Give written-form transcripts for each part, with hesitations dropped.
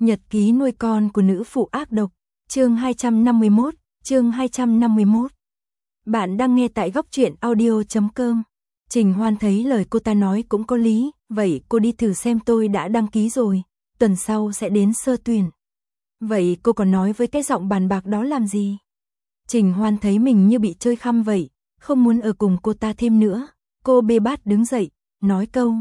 Nhật ký nuôi con của nữ phụ ác độc, chương 251, chương 251. Bạn đang nghe tại góc truyện audio.com. Trình Hoan thấy lời cô ta nói cũng có lý, vậy cô đi thử xem, tôi đã đăng ký rồi, tuần sau sẽ đến sơ tuyển. Vậy cô còn nói với cái giọng bàn bạc đó làm gì? Trình Hoan thấy mình như bị chơi khăm vậy, không muốn ở cùng cô ta thêm nữa. Cô bê bát đứng dậy, nói câu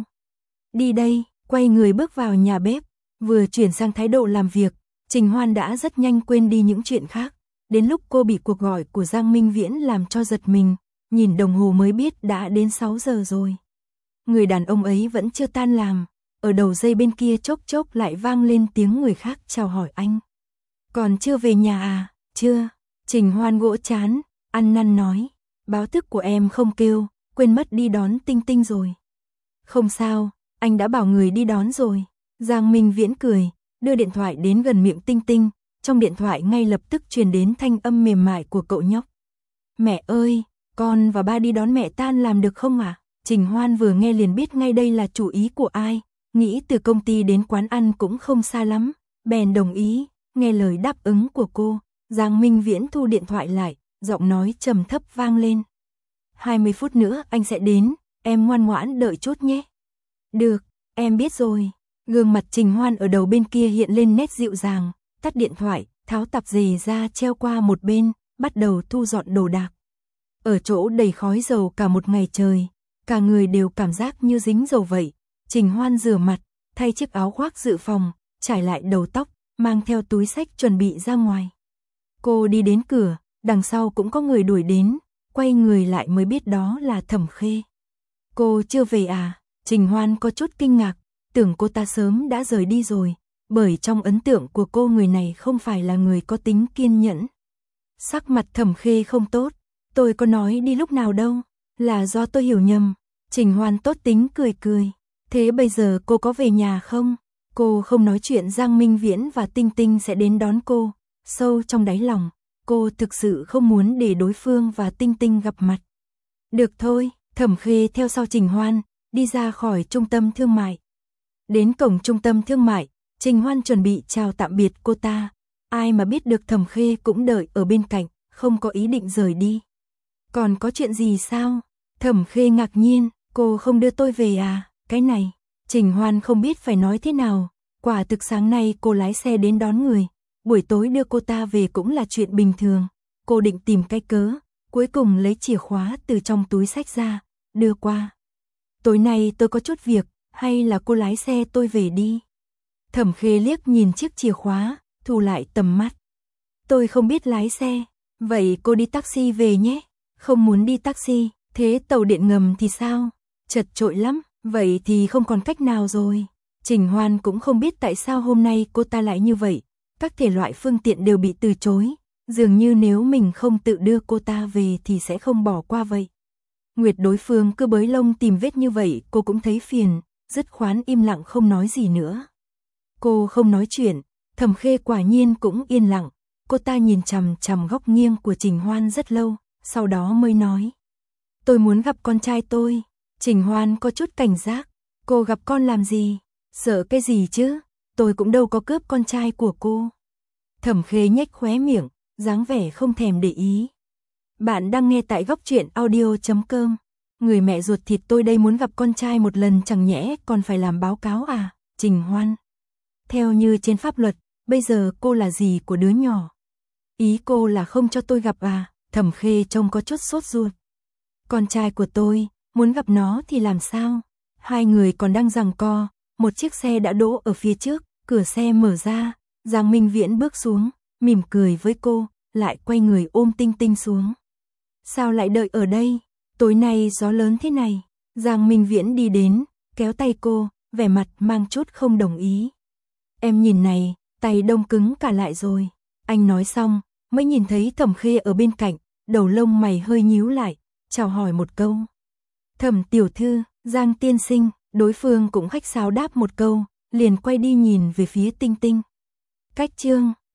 đi đây, quay người bước vào nhà bếp. Vừa chuyển sang thái độ làm việc, Trình Hoan đã rất nhanh quên đi những chuyện khác. Đến lúc cô bị cuộc gọi của Giang Minh Viễn làm cho giật mình, nhìn đồng hồ mới biết đã đến 6 giờ rồi. Người đàn ông ấy vẫn chưa tan làm, ở đầu dây bên kia chốc chốc lại vang lên tiếng người khác chào hỏi anh. Còn chưa về nhà à? Chưa. Trình Hoan gỗ chán, ăn năn nói, báo thức của em không kêu, quên mất đi đón Tinh Tinh rồi. Không sao, anh đã bảo người đi đón rồi. Giang Minh Viễn cười, đưa điện thoại đến gần miệng Tinh Tinh, trong điện thoại ngay lập tức truyền đến thanh âm mềm mại của cậu nhóc. Mẹ ơi, con và ba đi đón mẹ tan làm được không ạ? Trình Hoan vừa nghe liền biết ngay đây là chủ ý của ai, nghĩ từ công ty đến quán ăn cũng không xa lắm, bèn đồng ý, nghe lời đáp ứng của cô. Giang Minh Viễn thu điện thoại lại, giọng nói trầm thấp vang lên. 20 phút nữa anh sẽ đến, em ngoan ngoãn đợi chút nhé. Được, em biết rồi. Gương mặt Trình Hoan ở đầu bên kia hiện lên nét dịu dàng, tắt điện thoại, tháo tạp dề ra treo qua một bên, bắt đầu thu dọn đồ đạc. Ở chỗ đầy khói dầu cả một ngày trời, cả người đều cảm giác như dính dầu vậy. Trình Hoan rửa mặt, thay chiếc áo khoác dự phòng, trải lại đầu tóc, mang theo túi xách chuẩn bị ra ngoài. Cô đi đến cửa, đằng sau cũng có người đuổi đến, quay người lại mới biết đó là Thẩm Khê. Cô chưa về à? Trình Hoan có chút kinh ngạc, tưởng cô ta sớm đã rời đi rồi, bởi trong ấn tượng của cô người này không phải là người có tính kiên nhẫn. Sắc mặt Thẩm Khê không tốt, tôi có nói đi lúc nào đâu, là do tôi hiểu nhầm. Trình Hoan tốt tính cười cười, thế bây giờ cô có về nhà không? Cô không nói chuyện Giang Minh Viễn và Tinh Tinh sẽ đến đón cô, sâu trong đáy lòng, cô thực sự không muốn để đối phương và Tinh Tinh gặp mặt. Được thôi, Thẩm Khê theo sau Trình Hoan, đi ra khỏi trung tâm thương mại. Đến cổng trung tâm thương mại, Trình Hoan chuẩn bị chào tạm biệt cô ta, ai mà biết được Thẩm Khê cũng đợi ở bên cạnh, không có ý định rời đi. Còn có chuyện gì sao? Thẩm Khê ngạc nhiên, cô không đưa tôi về à? Cái này, Trình Hoan không biết phải nói thế nào, quả thực sáng nay cô lái xe đến đón người, buổi tối đưa cô ta về cũng là chuyện bình thường. Cô định tìm cái cớ, cuối cùng lấy chìa khóa từ trong túi xách ra, đưa qua. Tối nay tôi có chút việc, hay là cô lái xe tôi về đi? Thẩm Khê liếc nhìn chiếc chìa khóa, thu lại tầm mắt. Tôi không biết lái xe, vậy cô đi taxi về nhé. Không muốn đi taxi, thế tàu điện ngầm thì sao? Chật chội lắm, vậy thì không còn cách nào rồi. Trình Hoan cũng không biết tại sao hôm nay cô ta lại như vậy, các thể loại phương tiện đều bị từ chối, dường như nếu mình không tự đưa cô ta về thì sẽ không bỏ qua vậy. Nguyệt đối phương cứ bới lông tìm vết như vậy cô cũng thấy phiền, dứt khoát im lặng không nói gì nữa. Cô không nói chuyện, Thẩm Khê quả nhiên cũng yên lặng, cô ta nhìn chằm chằm góc nghiêng của Trình Hoan rất lâu, sau đó mới nói. Tôi muốn gặp con trai tôi. Trình Hoan có chút cảnh giác, cô gặp con làm gì? Sợ cái gì chứ? Tôi cũng đâu có cướp con trai của cô. Thẩm Khê nhếch khóe miệng, dáng vẻ không thèm để ý. Bạn đang nghe tại góc truyện audio.com. Người mẹ ruột thịt tôi đây muốn gặp con trai một lần chẳng nhẽ còn phải làm báo cáo à? Trình Hoan. Theo như trên pháp luật, bây giờ cô là gì của đứa nhỏ? Ý cô là không cho tôi gặp à? Thẩm Khê trông có chút sốt ruột. Con trai của tôi, muốn gặp nó thì làm sao? Hai người còn đang giằng co, một chiếc xe đã đỗ ở phía trước, cửa xe mở ra, Giang Minh Viễn bước xuống, mỉm cười với cô, lại quay người ôm Tinh Tinh xuống. Sao lại đợi ở đây? Tối nay gió lớn thế này. Giang Minh Viễn đi đến, kéo tay cô, vẻ mặt mang chút không đồng ý. Em nhìn này, tay đông cứng cả lại rồi. Anh nói xong, mới nhìn thấy Thẩm Khê ở bên cạnh, đầu lông mày hơi nhíu lại, chào hỏi một câu. Thẩm tiểu thư, Giang tiên sinh, đối phương cũng khách sáo đáp một câu, liền quay đi nhìn về phía Tinh Tinh. Cách chương